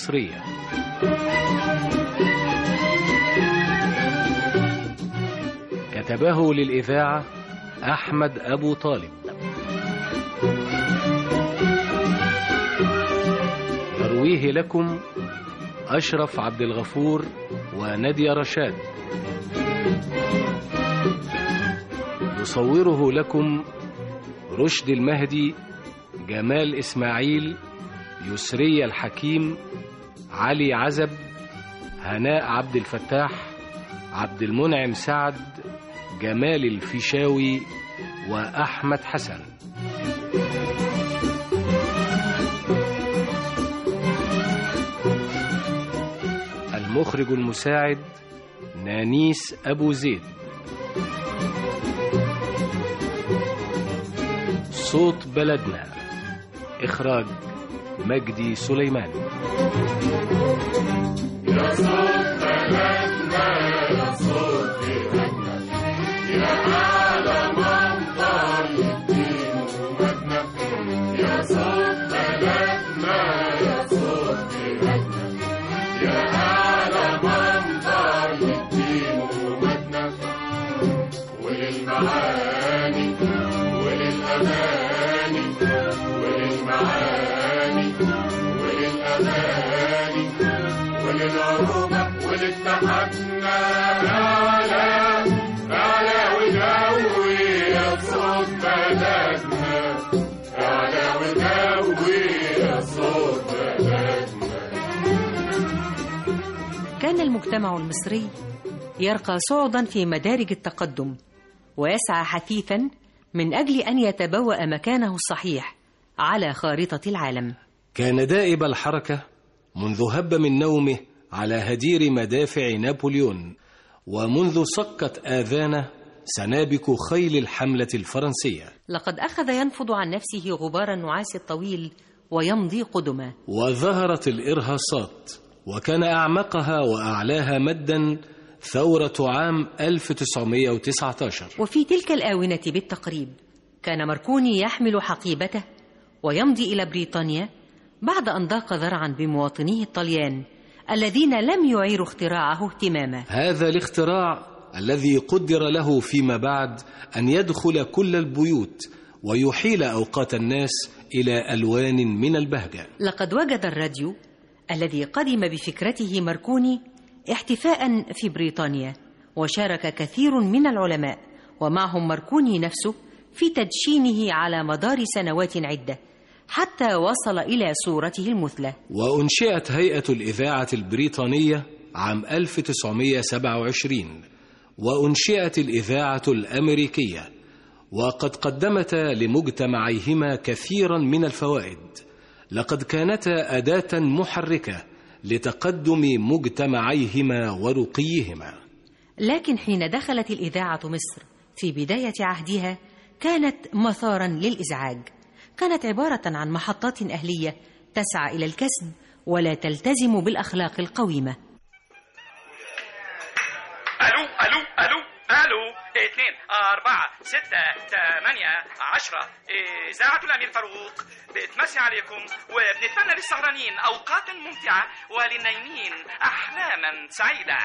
المصرية. كتبه للإذاعة أحمد أبو طالب. يرويه لكم أشرف عبد الغفور ونادية رشاد. يصوره لكم رشد المهدي، جمال إسماعيل، يسري الحكيم، علي عزب، هناء عبد الفتاح، عبد المنعم سعد، جمال الفيشاوي، وأحمد حسن. المخرج المساعد نانيس أبو زيد. صوت بلدنا، إخراج مجدي سليمان. يا صوت بلدنا يا صوت بلدنا يا أعلى منبر للدين ومجدنا. يا صوت بلدنا يا صوت بلدنا يا أعلى منبر للدين ومجدنا. وللمعاني وللأماني وللمعاني وللأماني وللعروبة ولاتحادنا أعلى أعلى ودوي يا صوت بلدنا. أعلى ودوي يا صوت بلدنا. كان المجتمع المصري يرقى صعودا في مدارج التقدم، ويسعى حثيثا من أجل أن يتبوأ مكانه الصحيح على خارطة العالم. كان دائب الحركة منذ هب من نومه على هدير مدافع نابليون، ومنذ صكت آذانه سنابك خيل الحملة الفرنسية. لقد أخذ ينفض عن نفسه غبار النعاس الطويل ويمضي قدما. وظهرت الإرهاصات، وكان أعمقها وأعلاها مدا ثورة عام 1919. وفي تلك الآونة بالتقريب كان ماركوني يحمل حقيبته ويمضي إلى بريطانيا بعد أن ضاق ذرعا بمواطنيه الطليان الذين لم يعيروا اختراعه اهتماما. هذا الاختراع الذي قدر له فيما بعد أن يدخل كل البيوت ويحيل أوقات الناس إلى ألوان من البهجة. لقد وجد الراديو الذي قدم بفكرته ماركوني احتفاء في بريطانيا، وشارك كثير من العلماء ومعهم ماركوني نفسه في تدشينه على مدار سنوات عدة حتى وصل إلى صورته المثلى. وأنشئت هيئة الإذاعة البريطانية عام 1927، وأنشئت الإذاعة الأمريكية، وقد قدمتا لمجتمعيهما كثيرا من الفوائد. لقد كانتا أداة محركة لتقدم مجتمعيهما ورقيهما. لكن حين دخلت الإذاعة مصر في بداية عهدها كانت مثارا للإزعاج. كانت عبارة عن محطات أهلية تسعى إلى الكسب ولا تلتزم بالأخلاق القويمة. ألو ألو ألو ألو 2 4 6 8 10 إذاعة الأمير فاروق بتمسي عليكم، وبنتمنى للسهرانين أوقات ممتعة وللنايمين أحلاما سعيدة.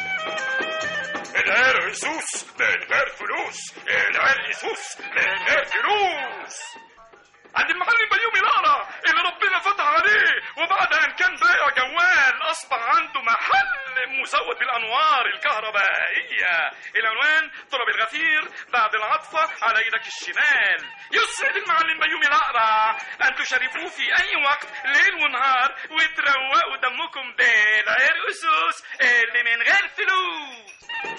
العرق سوس من غير فلوس، العرق سوس من غير فلوس. عند المعلم بيومي لارا اللي ربنا فتح عليه، وبعد أن كان بائع جوال أصبح عنده محل مزود بالأنوار الكهربائية. العنوان طلب الغفير بعد العطفة على يدك الشمال. يسعد المعلم بيومي لارا أن تشرفوه في أي وقت ليل ونهار وتروقوا دمكم بالعرق سوس اللي من غير فلوس.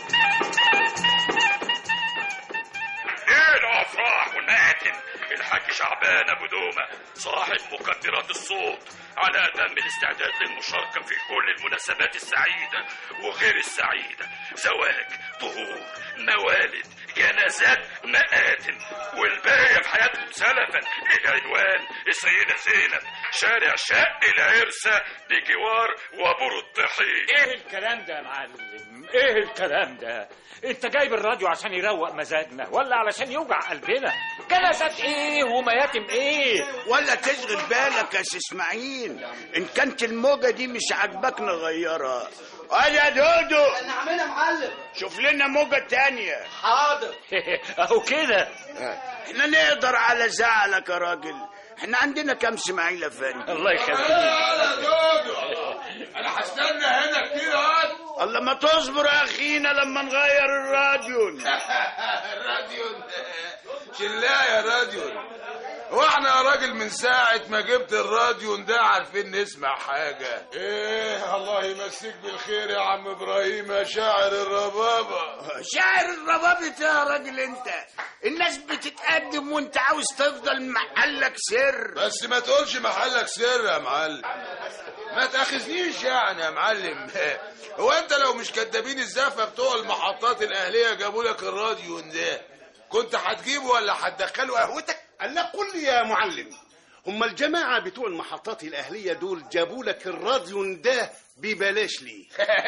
الأفراح والمآتم الحاج شعبان أبو دومة صاحب مقدرات الصوت على أتم الاستعداد للمشاركة في كل المناسبات السعيدة وغير السعيدة، زواج، طهور، موالد، جنازات مآتم والباقي في حياتهم سلفا. العنوان السيدة زينب، شارع شق العرسة بجوار وابور الطحين. ايه الكلام ده يا معلم؟ ايه الكلام ده؟ انت جايب الراديو عشان يروق مزاجنا ولا علشان يوجع قلبنا؟ جنازات ايه ومياتم ايه؟ ولا تشغل بالك يا اسماعيل، ان كانت الموجة دي مش عاجباك نغيرها. يا دودو نعملها معلم، شوف لنا موجة تانية. حاضر. اهو كده. احنا نقدر على زعلك يا راجل، احنا عندنا كام اسماعيل افندي. الله يخليك. يا دودو انا هستنى هنا كتير اهو. الله ما تصبر يا اخينا لما نغير الراديو. الراديو شلاه يا راديو. واحنا يا راجل من ساعة ما جبت الراديو ده عارفين نسمع حاجة؟ ايه الله يمسيك بالخير يا عم ابراهيم يا شاعر الربابة. شاعر الربابة يا راجل انت، الناس بتتقدم وانت عاوز تفضل محلك سر. بس ما تقولش محلك سر يا معلم، ما تاخذنيش يعني يا معلم. هو انت لو مش كدابين الزفة بتوع المحطات الاهلية جابوا لك الراديو ده كنت هتجيبه ولا هتدخله قهوتك؟ لا قل لي يا معلم، هم الجماعة بتوع المحطات الأهلية دول جابوا لك الراديو ده ببلاش ليه؟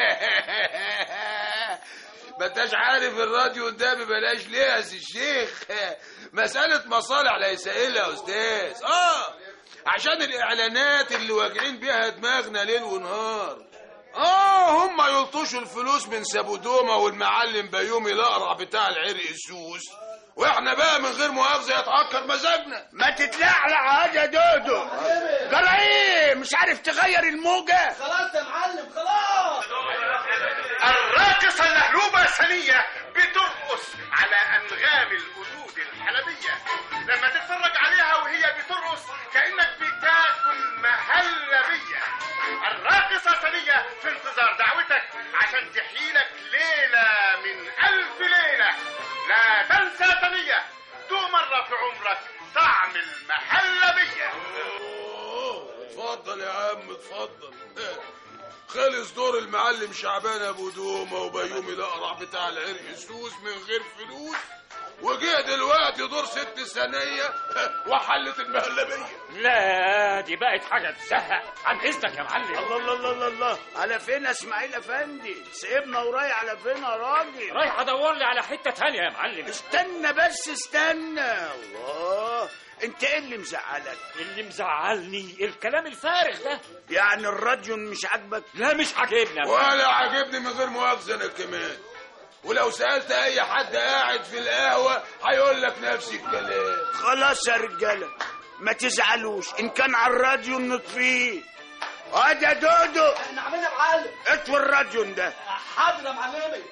ما انتش عارف الراديو ده ببلاش ليه يا سي الشيخ؟ مسألة مصالح ليس إلا يا أستاذ. عشان الإعلانات اللي واجعين بيها دماغنا ليل ونهار. هم يلطشوا الفلوس من سابودوما والمعلم بيومي الأقرع بتاع العرق السوس، واحنا بقى من غير مؤاخذة يتعكر مزاجنا. ما تتلعلع يا دودو، جرى ايه مش عارف تغير الموجة؟ خلاص يا معلم خلاص. الراقصة اللهلوبة سنية بترقص على أنغام الأسود الحلبية. لما تتفرج عليها وهي بترقص كأنك بتاكل مهلبية. الراقصة سنية في انتظار دعوتك عشان تحيلك ليلة من 1000 ليلة. لا تنسى سنية، دوق مرة في عمرك طعم المهلبية. اتفضل يا عم اتفضل. خلص دور المعلم شعبان ابو دومه وبيومي الاقرع بتاع العرق السوس من غير فلوس، وجه دلوقتي دور ست ثانيه وحلت المهلبيه. لا دي بقت حاجه تزهق. عن اذنك يا معلم. الله الله الله الله، على فين يا اسماعيل افندي؟ سيبنا ورايح على فين يا راجل؟ رايح ادور لي على حته تانية يا معلم. استنى بس استنى. الله، انت ايه اللي مزعلك؟ اللي مزعلني الكلام الفارغ ده. يعني الراديو مش عاجبك؟ لا مش عاجبني ولا عاجبني من غير مؤاخذه انا كمان. ولو سألت اي حد قاعد في القهوة هيقول لك نفس الكلام. خلاص يا رجالة ما تزعلوش، ان كان على الراديو نطفيه. يا دودو نعملها معلم. اطفي الراديو ده. حاضر يا معلمي.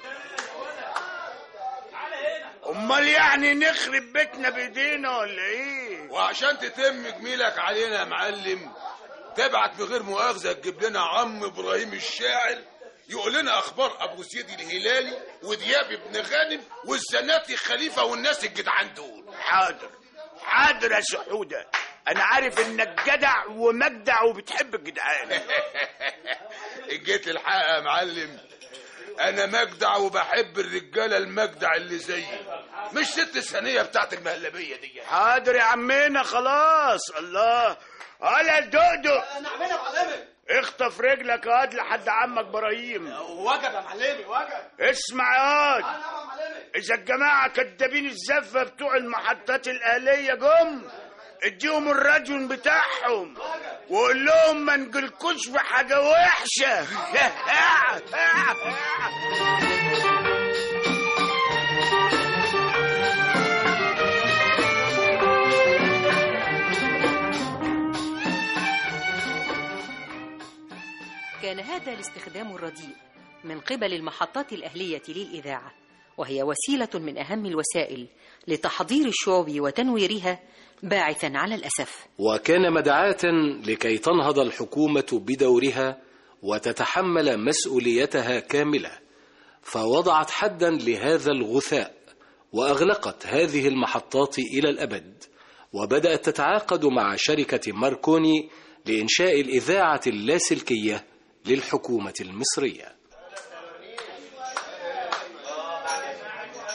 امال يعني نخرب بيتنا بايدينا ولا ايه؟ وعشان تتم جميلك علينا يا معلم تبعت بغير مؤاخذة تجيب لنا عم ابراهيم الشاعر يقول لنا اخبار ابو سيد الهلالي ودياب ابن غانم والزناتي خليفه والناس الجدعان دول. حاضر حاضر يا سحوده، انا عارف انك جدع ومجدع وبتحب الجدعان. جيت الحق يا معلم، انا مجدع وبحب الرجاله المجدع اللي زيي، مش ست ثانيه بتاعت المهلبيه دي. حاضر يا عمنا خلاص. الله هلا دودو نعملها معلمي. اخطف رجلك يا واد لحد عمك ابراهيم. وجب يا معلمي وجب. اسمع يا واد، نعم يا معلمي. اذا الجماعه كدابين الزفه بتوع المحطات الاهليه جم اديهم الراديو بتاعهم وقول لهم ما نجيلكوش بحاجه وحشه. كان هذا الاستخدام الرديء من قبل المحطات الأهلية للإذاعة، وهي وسيلة من أهم الوسائل لتحضير الشعوب وتنويرها باعثا على الأسف. وكان مدعاة لكي تنهض الحكومة بدورها وتتحمل مسؤوليتها كاملة، فوضعت حدا لهذا الغثاء وأغلقت هذه المحطات إلى الأبد، وبدأت تتعاقد مع شركة ماركوني لإنشاء الإذاعة اللاسلكية للحكومة المصرية.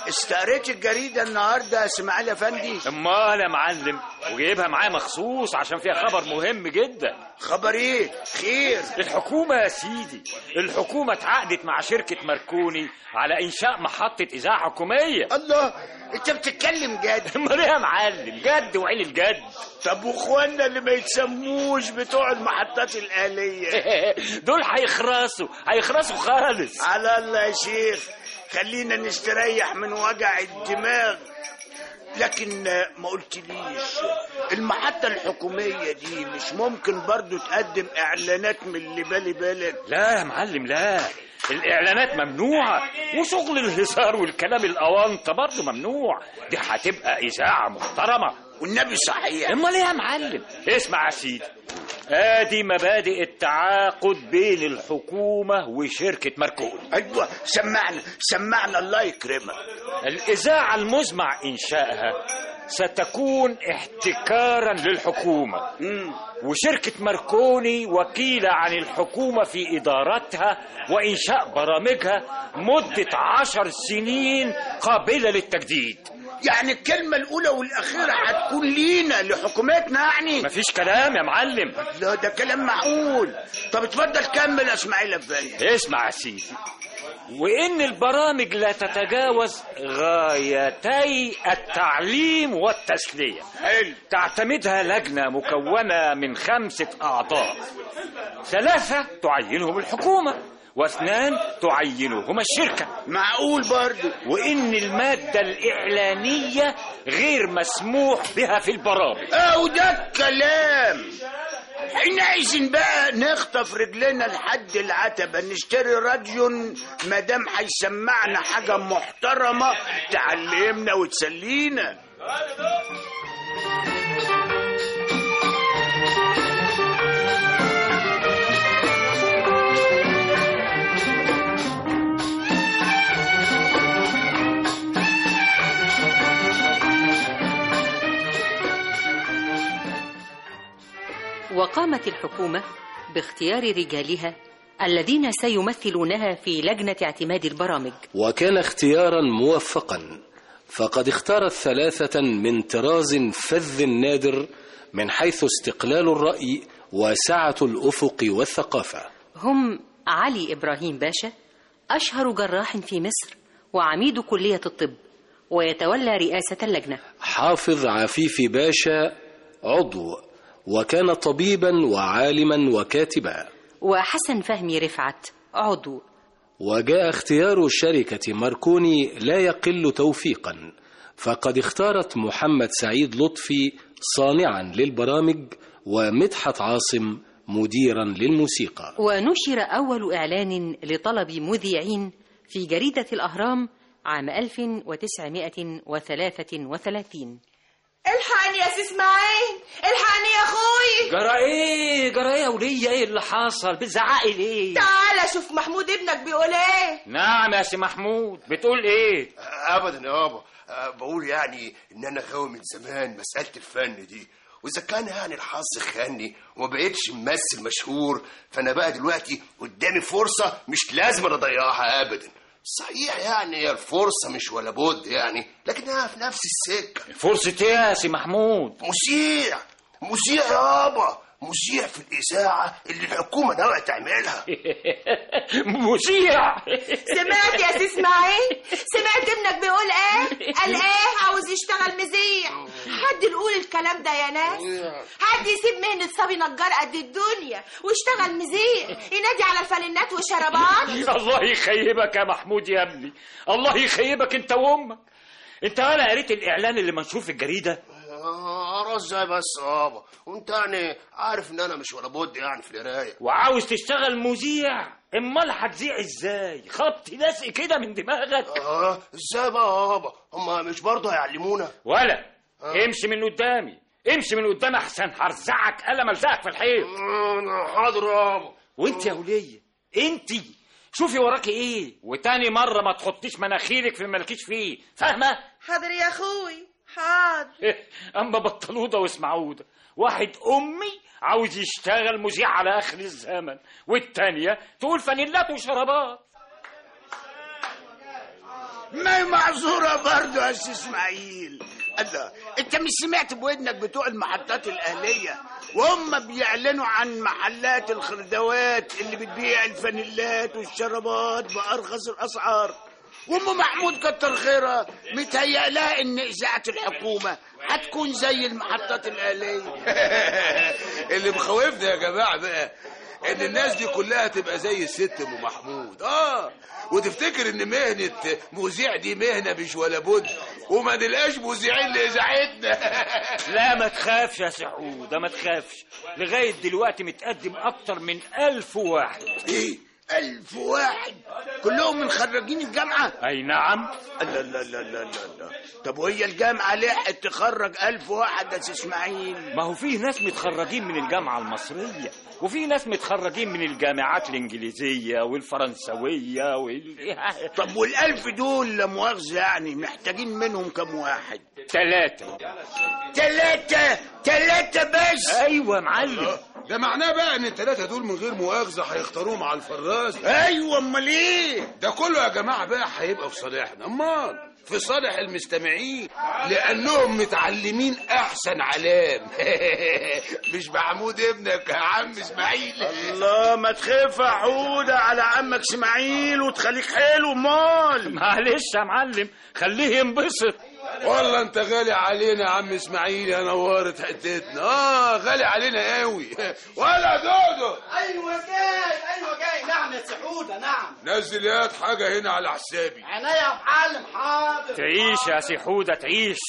استقريت الجريدة النهاردة يا سماعيل افندي؟ امال يا معلم، وجايبها معايا مخصوص عشان فيها خبر مهم جدا. خبر ايه؟ خير؟ الحكومة يا سيدي، الحكومة اتعاقدت مع شركة ماركوني على انشاء محطة اذاعة حكومية. الله، انت بتتكلم جد؟ امال ايه يا معلم، جد وعين الجد. طب واخوانا اللي ما يتسموش بتوع المحطات الآلية دول هيخرسوا خالص. على الله يا شيخ، خلينا نستريح من وجع الدماغ. لكن ما قلتليش المحطة الحكومية دي مش ممكن برضو تقدم اعلانات من اللي بالي بالك؟ لا يا معلم، لا، الاعلانات ممنوعة، وشغل الهزار والكلام الاونطة برضو ممنوع. دي هتبقى اذاعة محترمة والنبي صحيح. امال ايه يا معلم؟ اسمع يا سيدي، ادي مبادئ التعاقد بين الحكومة وشركة ماركوني. ايوه، سمعنا الله يكرمك. الاذاعة المزمع انشائها ستكون احتكارا للحكومة، وشركة ماركوني وكيلة عن الحكومة في إدارتها وإنشاء برامجها مدة 10 سنين قابلة للتجديد. يعني الكلمة الأولى والأخيرة هتكون لينا لحكومتنا يعني؟ مفيش كلام يا معلم. لا ده كلام معقول. طب اتفضل كمل يا اسماعيل افندي. اسمع يا سيدي، وإن البرامج لا تتجاوز غايتي التعليم والتسلية. حلو. تعتمدها لجنة مكونة من 5 أعضاء، 3 تعينهم الحكومة و2 تعينهم الشركة. معقول برضو. وإن المادة الإعلانية غير مسموح بها في البرامج. وده الكلام. احنا عايزين بقى نخطف رجلنا لحد العتبة نشتري راديو مادام هيسمعنا حاجة محترمة تعلمنا وتسلينا. وقامت الحكومة باختيار رجالها الذين سيمثلونها في لجنة اعتماد البرامج. وكان اختيارا موفقا، فقد اختارت 3 من طراز فذ نادر من حيث استقلال الرأي وسعة الأفق والثقافة. هم علي إبراهيم باشا، أشهر جراح في مصر وعميد كلية الطب، ويتولى رئاسة اللجنة. حافظ عفيفي باشا عضو، وكان طبيبا وعالما وكاتبا. وحسن فهمي رفعت عضو. وجاء اختيار شركة ماركوني لا يقل توفيقا، فقد اختارت محمد سعيد لطفي صانعا للبرامج ومدحت عاصم مديرا للموسيقى. ونشر أول إعلان لطلب مذيعين في جريدة الأهرام عام 1933. الحقني يا سي اسماعيل، الحقني يا اخوي. جرى ايه يا ولية؟ ايه اللي حصل؟ بتزعقي ليه؟ تعالى شوف محمود ابنك بيقول ايه. نعم يا سي محمود، بتقول ايه؟ ابدا يابا، بقول يعني ان انا غاوي من زمان مسألة الفن دي، واذا كان يعني الحظ خاني وما بقتش ممثل مشهور، فانا بقى دلوقتي قدامي فرصة مش لازم اضيعها ابدا. صحيح يعني الفرصة مش ولا بد يعني، لكنها في نفس السكة. فرصة ايه يا سي محمود؟ مذيع يابا، مذيع في الإذاعة اللي الحكومة ناوية تعملها. مذيع؟ سمعت يا سي اسماعيل؟ سمعت ابنك بيقول ايه؟ قال ايه؟ عاوز يشتغل مذيع. حد يقول الكلام ده يا ناس؟ حد يسيب مهنة صبي نجار قد الدنيا ويشتغل مذيع ينادي على الفانلات والشرابات؟ الله يخيبك يا محمود يا ابني، الله يخيبك انت وامك. انت ولا قريت الاعلان اللي منشور في الجريدة؟ ازاي بس يابا، وانت يعني عارف ان انا مش ولا بد يعني في القرايه. وعاوز تشتغل مذيع؟ امال هتذيع ازاي؟ خبط لازق كده من دماغك. ازاي بقى يابا؟ هما مش برضه هيعلمونا؟ ولا امشي من قدامي، امشي من قدام احسن هرزعك قلم الزقك في الحيط. حاضر يابا. وانت يا وليه انت شوفي وراكي ايه، وتاني مره ما تحطيش مناخيرك في مالكيش فيه، فاهمه؟ حاضر يا اخوي حاضر. اما بطلوده واسمعوده، واحد امي عاوز يشتغل مذيع على اخر الزمن، والتانيه تقول فانيلات وشرابات. ما هي معذورة برضه يا أستاذ إسماعيل. الله، أنت مش سمعت بودنك بتوع المحطات الأهلية وهم بيعلنوا عن محلات الخردوات اللي بتبيع الفانيلات والشرابات بأرخص الأسعار؟ وأم محمود كتر خيرها متهيأ لها إن إذاعة الحكومة هتكون زي المحطات الأهلية. اللي مخوفنا يا جماعة بقى ان الناس دي كلها تبقى زي الست ام محمود، وتفتكر ان مهنة مذيع دي مهنة مش ولا بد، وما نلقاش مذيعين لاذاعتنا. لا ما تخافش يا سعودة، ما تخافش. لغاية دلوقتي متقدم اكتر من 1000 واحد. ايه 1000 واحد؟ كلهم من خريجين الجامعة؟ اي نعم. لا لا لا لا لا. طب وهي الجامعة لحقت تخرج 1000 واحد يا اسماعيل؟ ما هو فيه ناس متخرجين من الجامعة المصرية، وفي ناس متخرجين من الجامعات الإنجليزية والفرنسوية طب وال1000 دول لا مؤاخذة يعني محتاجين منهم كم واحد؟ 3. 3 بس؟ أيوة يا معلم. ده معناه بقى ان ال3 دول من غير مؤاخذة هيختاروهم على الفراز. ايوه، امال ايه؟ ده كله يا جماعة بقى هيبقى في صالحنا، امال في صالح المستمعين، لانهم متعلمين احسن علام. مش محمود ابنك يا عم اسماعيل؟ الله، ما تخاف يا حودة على عمك اسماعيل وتخليك حلو. مال معلش يا معلم، خليه ينبسط. والله انت غالي علينا يا عم اسماعيل، يا نورت حتتنا. غالي علينا قوي. ولا دودو. ايوه جاي. نعم يا سحودة، نعم. نزل ياد حاجه هنا على حسابي. عينيا يا معلم، حاضر. تعيش يا سحودة، تعيش.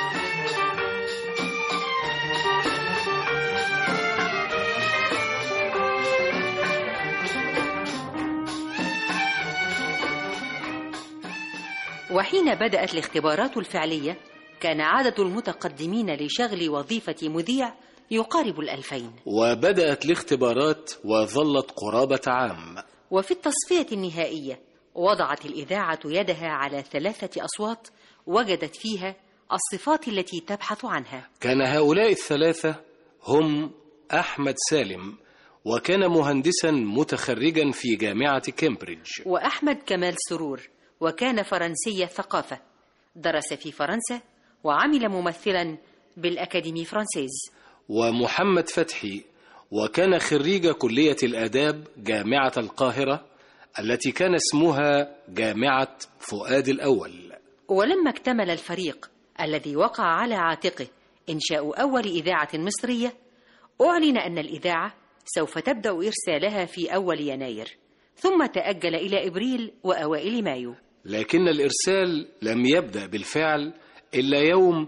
وحين بدأت الاختبارات الفعلية كان عدد المتقدمين لشغل وظيفة مذيع يقارب 2000. وبدأت الاختبارات وظلت قرابة عام. وفي التصفية النهائية وضعت الإذاعة يدها على 3 أصوات وجدت فيها الصفات التي تبحث عنها. كان هؤلاء ال3 هم أحمد سالم، وكان مهندسا متخرجا في جامعة كامبريدج. وأحمد كمال سرور، وكان فرنسي الثقافة، درس في فرنسا وعمل ممثلا بالأكاديمي فرانسيز. ومحمد فتحي، وكان خريج كلية الآداب جامعة القاهرة التي كان اسمها جامعة فؤاد الأول. ولما اكتمل الفريق الذي وقع على عاتقه إنشاء أول إذاعة مصرية، أعلن أن الإذاعة سوف تبدأ إرسالها في أول يناير، ثم تأجل إلى إبريل وأوائل مايو. لكن الإرسال لم يبدأ بالفعل إلا يوم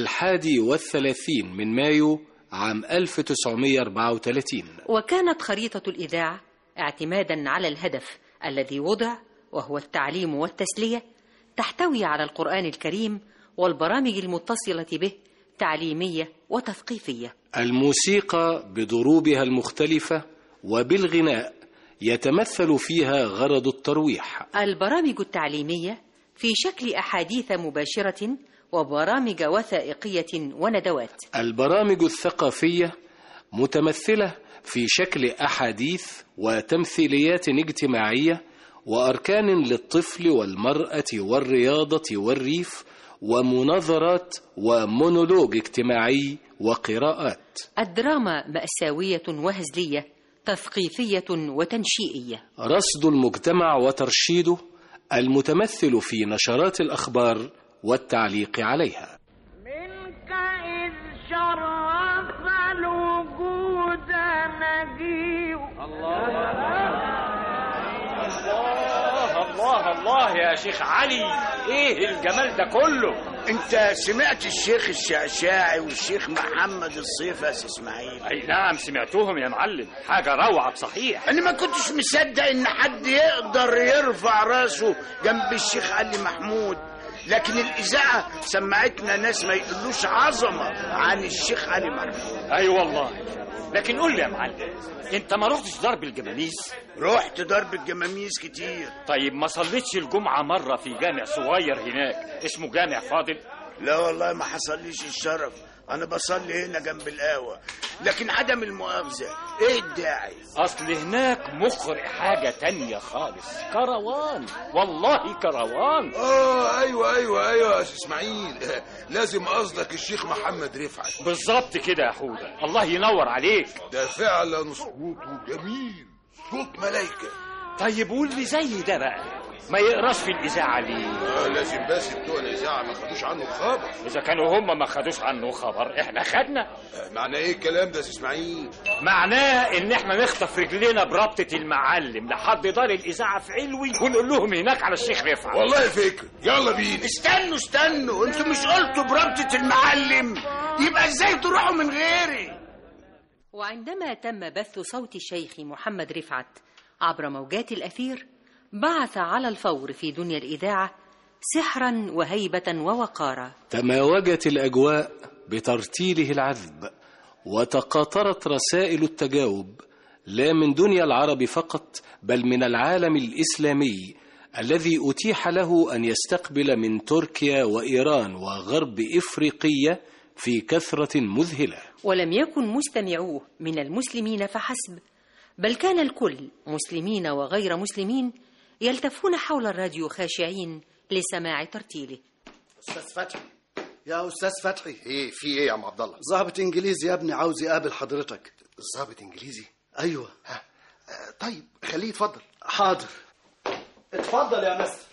31 من مايو عام 1934. وكانت خريطة الإذاعة اعتمادا على الهدف الذي وضع، وهو التعليم والتسلية، تحتوي على القرآن الكريم والبرامج المتصلة به تعليمية وتثقيفية. الموسيقى بضروبها المختلفة وبالغناء يتمثل فيها غرض الترويح. البرامج التعليمية في شكل أحاديث مباشرة وبرامج وثائقية وندوات. البرامج الثقافية متمثلة في شكل أحاديث وتمثيليات اجتماعية وأركان للطفل والمرأة والرياضة والريف ومناظرات ومونولوج اجتماعي وقراءات. الدراما مأساوية وهزلية، تثقيفية وتنشئية. رصد المجتمع وترشيده المتمثل في نشرات الأخبار والتعليق عليها. منك إذ شرف الوجود نجيب. الله يا شيخ علي، ايه الجمال ده كله؟ انت سمعت الشيخ الشعشاعي والشيخ محمد الصيف يا اسماعيل؟ اي نعم سمعتهم يا معلم، حاجة روعة بصحيح. انا ما كنتش مصدق ان حد يقدر يرفع راسه جنب الشيخ علي محمود، لكن الإذاعة سمعتنا ناس ما يقولوش عظمة عن الشيخ علي محمود. اي والله. لكن قول لي يا معلم، انت ما رحتش ضرب الجماميس؟ رحت ضرب الجماميس كتير. طيب ما صليتش الجمعة مرة في جامع صغير هناك اسمه جامع فاضل؟ لا والله ما حصليش الشرف، انا بصلي هنا جنب القهوه، لكن عدم المؤاخذه ايه الداعي؟ اصل هناك مقرئ حاجه تانية خالص، كروان، والله كروان. ايوه يا اسماعيل، لازم قصدك الشيخ محمد رفعت. بالظبط كده يا حوده، الله ينور عليك. ده فعلا صوته جميل، صوت ملايكه. طيب واللي زي ده بقى ما يقراش في الاذاعه ليه؟ لازم بس بتوع الاذاعه ما خدوش عنه خبر. اذا كانوا هم ما خدوش عنه خبر احنا خدنا. معناه ايه الكلام ده يا اسماعيل؟ معناه ان احنا نخطف رجلينا بربطه المعلم لحد دار الاذاعه في علوي ونقول لهم هناك على الشيخ رفعت. والله فكره، يلا بينا. استنوا انتوا مش قلتوا بربطه المعلم؟ يبقى ازاي تروحوا من غيري؟ وعندما تم بث صوت الشيخ محمد رفعت عبر موجات الأثير، بعث على الفور في دنيا الإذاعة سحرا وهيبة ووقارا. تماوجت الأجواء بترتيله العذب، وتقاطرت رسائل التجاوب لا من دنيا العرب فقط، بل من العالم الإسلامي الذي أتيح له أن يستقبل من تركيا وإيران وغرب إفريقية في كثرة مذهلة. ولم يكن مستمعوه من المسلمين فحسب، بل كان الكل مسلمين وغير مسلمين يلتفون حول الراديو خاشعين لسماع ترتيله. أستاذ فتحي، يا أستاذ فتحي. ايه في ايه يا عم عبد الله؟ ضابط انجليزي يا ابني عاوز يقابل حضرتك. ضابط انجليزي؟ ايوه. طيب خليه يتفضل. حاضر. اتفضل يا مستر.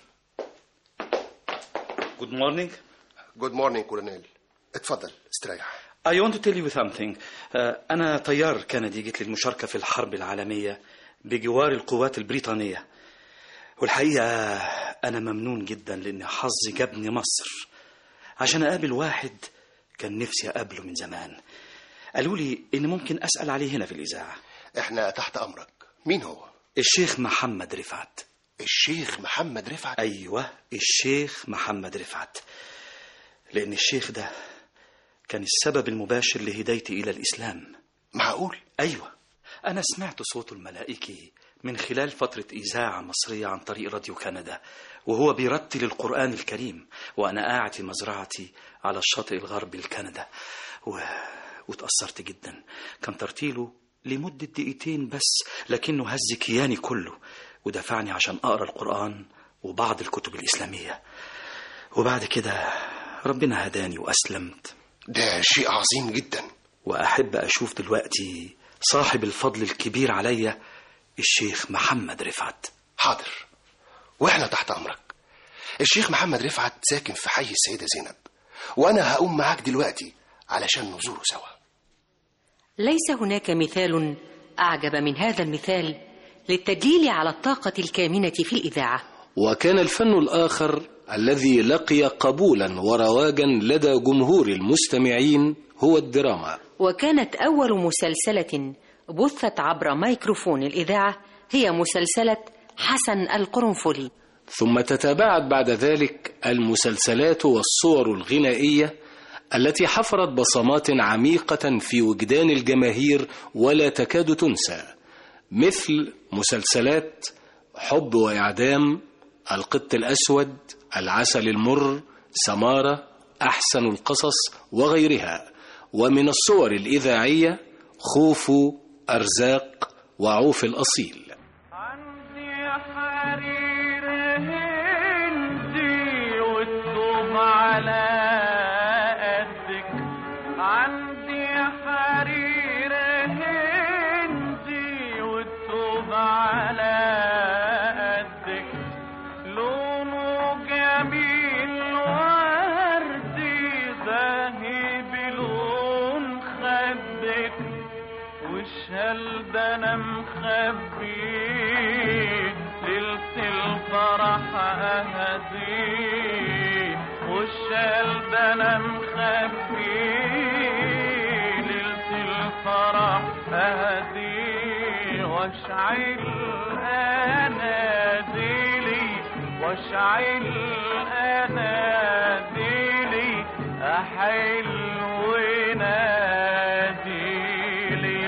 Good morning. Good morning كولونيل. اتفضل استريح. I want to tell you something. أنا طيار كندي جيت للمشاركة في الحرب العالمية بجوار القوات البريطانية، والحقيقة أنا ممنون جدا لأن حظي جابني مصر عشان أقابل واحد كان نفسي أقابله من زمان. قالوا لي إن ممكن أسأل عليه هنا في الإذاعة. إحنا تحت أمرك. مين هو؟ الشيخ محمد رفعت. الشيخ محمد رفعت؟ أيوة الشيخ محمد رفعت، لأن الشيخ ده كان السبب المباشر لهدايتي إلى الإسلام. معقول؟ أيوة، أنا سمعت صوته الملائكي من خلال فترة إذاعة مصرية عن طريق راديو كندا وهو بيرتل القرآن الكريم وأنا قاعد في مزرعتي على الشاطئ الغربي لكندا وتأثرت جدا. كان ترتيله لمدة دقيقتين بس، لكنه هز كياني كله ودفعني عشان أقرأ القرآن وبعض الكتب الإسلامية، وبعد كده ربنا هداني وأسلمت. ده شيء عظيم جدا. وأحب أشوف دلوقتي صاحب الفضل الكبير عليا الشيخ محمد رفعت. حاضر، وإحنا تحت أمرك. الشيخ محمد رفعت ساكن في حي السيدة زينب، وأنا هقوم معاك دلوقتي علشان نزوره سوا. ليس هناك مثال أعجب من هذا المثال للتدليل على الطاقة الكامنة في الإذاعة. وكان الفن الآخر الذي لقي قبولا ورواجا لدى جمهور المستمعين هو الدراما. وكانت أول مسلسلة بثت عبر ميكروفون الإذاعة هي مسلسلة حسن القرنفلي، ثم تتابعت بعد ذلك المسلسلات والصور الغنائية التي حفرت بصمات عميقة في وجدان الجماهير ولا تكاد تنسى، مثل مسلسلات حب وإعدام، القط الأسود، العسل المر، سمارة، أحسن القصص وغيرها. ومن الصور الإذاعية خوفو، أرزاق، وعوف الأصيل. عندي حرير هندي والثوب على قدك، عندي حرير هندي والثوب على قدك، لونه جميل وردي باهي بلون خدك، والشال ده انا مخبيه ليلة الفرح اهديه، والشال ده انا مخبيه ليلة الفرح اهديه، واشعل اناديلي واشعل اناديلي احلو ناديلي.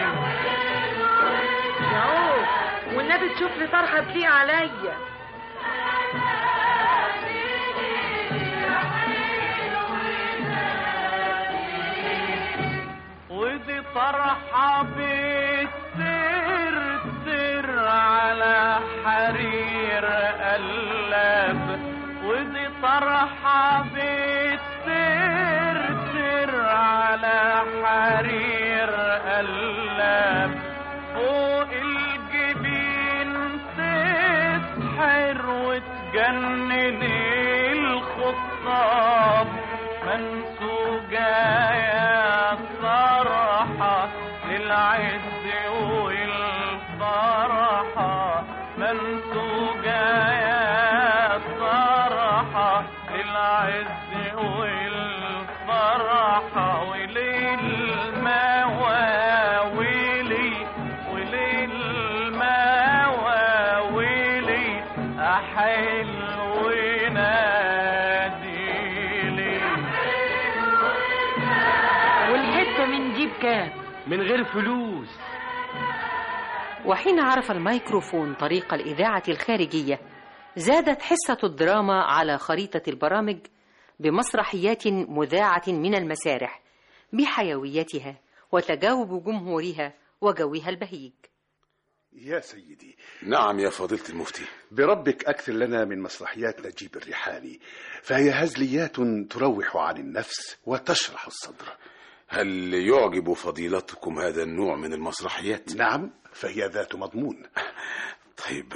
والنبي تشوف لي طرحه تليق عليا. طرحة بتسر على حرير قلاب، ودي طرحة بتسر على حرير قلاب، فوق الجبين تسحر وتجنن الخطاب، منسوجة يا صرحة للعز والفرحة، منسوجة يا صرحة للعز والفرحة، وللمواويلي وللمواويلي أحلو ناديلي. والحتة من جيب كام؟ من غير فلوس. وحين عرف الميكروفون طريق الإذاعة الخارجية، زادت حصة الدراما على خريطة البرامج بمسرحيات مذاعة من المسارح بحيويتها وتجاوب جمهورها وجوها البهيج. يا سيدي. نعم يا فضيلة المفتي. بربك أكثر لنا من مسرحيات نجيب الريحاني، فهي هزليات تروح عن النفس وتشرح الصدر. هل يعجب فضيلتكم هذا النوع من المسرحيات؟ نعم، فهي ذات مضمون. طيب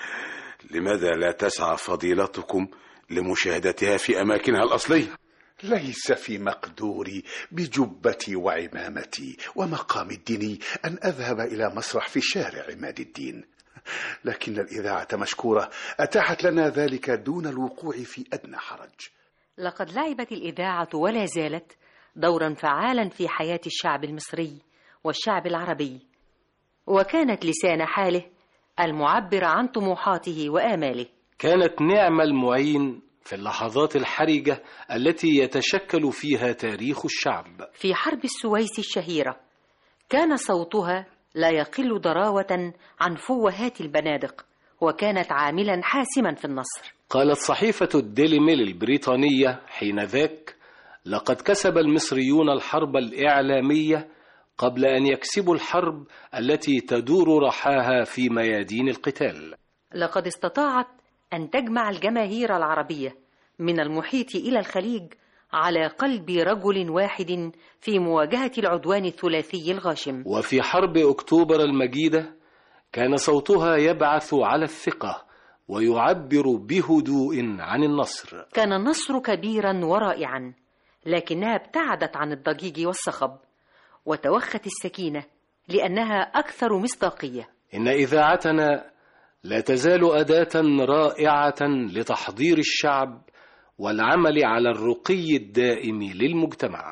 لماذا لا تسعى فضيلتكم لمشاهدتها في أماكنها الأصلية؟ ليس في مقدوري بجبتي وعمامتي ومقام الديني أن أذهب إلى مسرح في شارع عماد الدين، لكن الإذاعة مشكورة أتاحت لنا ذلك دون الوقوع في أدنى حرج. لقد لعبت الإذاعة ولا زالت دورا فعالا في حياة الشعب المصري والشعب العربي، وكانت لسان حاله المعبر عن طموحاته وآماله. كانت نعم المعين في اللحظات الحرجة التي يتشكل فيها تاريخ الشعب. في حرب السويس الشهيرة كان صوتها لا يقل ضراوة عن فوهات البنادق، وكانت عاملا حاسما في النصر. قالت صحيفة الديلي ميل البريطانية حينذاك: لقد كسب المصريون الحرب الإعلامية قبل أن يكسبوا الحرب التي تدور رحاها في ميادين القتال. لقد استطاعت أن تجمع الجماهير العربية من المحيط إلى الخليج على قلب رجل واحد في مواجهة العدوان الثلاثي الغاشم. وفي حرب أكتوبر المجيدة كان صوتها يبعث على الثقة ويعبر بهدوء عن النصر. كان النصر كبيرا ورائعا، لكنها ابتعدت عن الضجيج والصخب وتوخت السكينة لأنها أكثر مصداقية. إن إذاعتنا لا تزال أداة رائعة لتحضير الشعب والعمل على الرقي الدائم للمجتمع.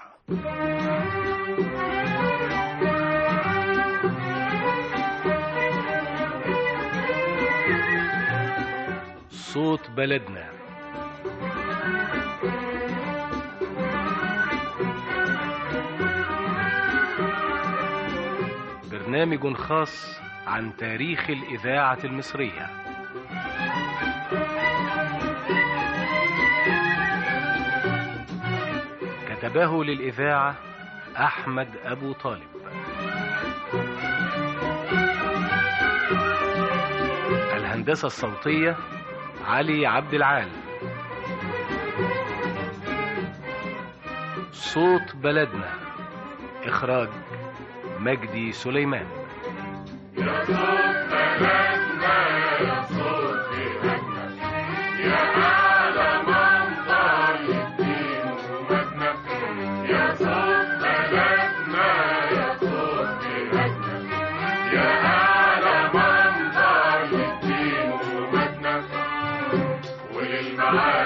صوت بلدنا، برنامج خاص عن تاريخ الإذاعة المصرية. كتبه للإذاعة أحمد أبو طالب. الهندسة الصوتية علي عبد العال. صوت بلدنا، إخراج مجدي سليمان. يا صوت بلدنا يا صوت بلدنا يا أعلى منظر للدين ومجدنا، يا صوت بلدنا يا صوت بلدنا يا أعلى منظر للدين ومجدنا وللمعاد